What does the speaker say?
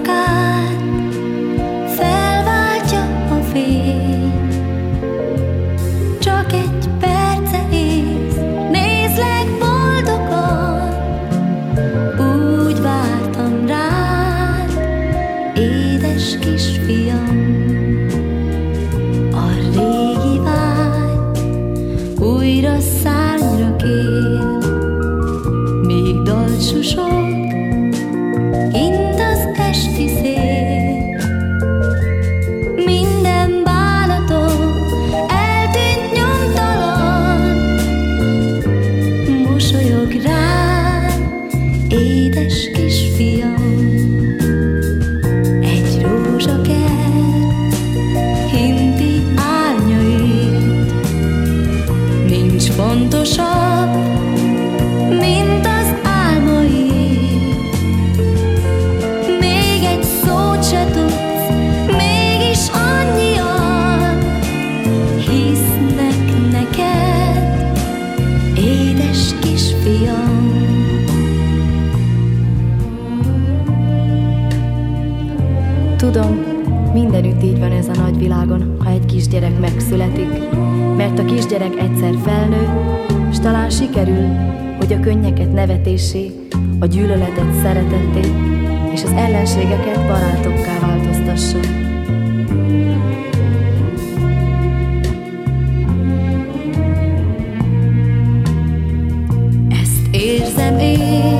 nyakát felváltja a fény. Csak egy perce ész, nézlek boldogan, úgy vártam rád, édes kisfiam. A régi vágy újra szárnyra kél, még dalt susog kint az esti szél. Minden bánatom eltűnt nyomtalan, mosolyog rád, édes kisfiam. Egy rózsakert hinti árnyait, nincs fontosabb, mint az álmaid. Még egy szót se tudsz, mégis annyian hisznek neked, édes kisfiam. Tudom, mindenütt így van ez a nagyvilágon, ha egy kisgyerek megszületik, mert a kisgyerek egyszer felnő, s talán sikerül, hogy a könnyeket nevetéssé, a gyűlöletet szeretetté, és az ellenségeket barátokká változtassa. Ezt érzem én,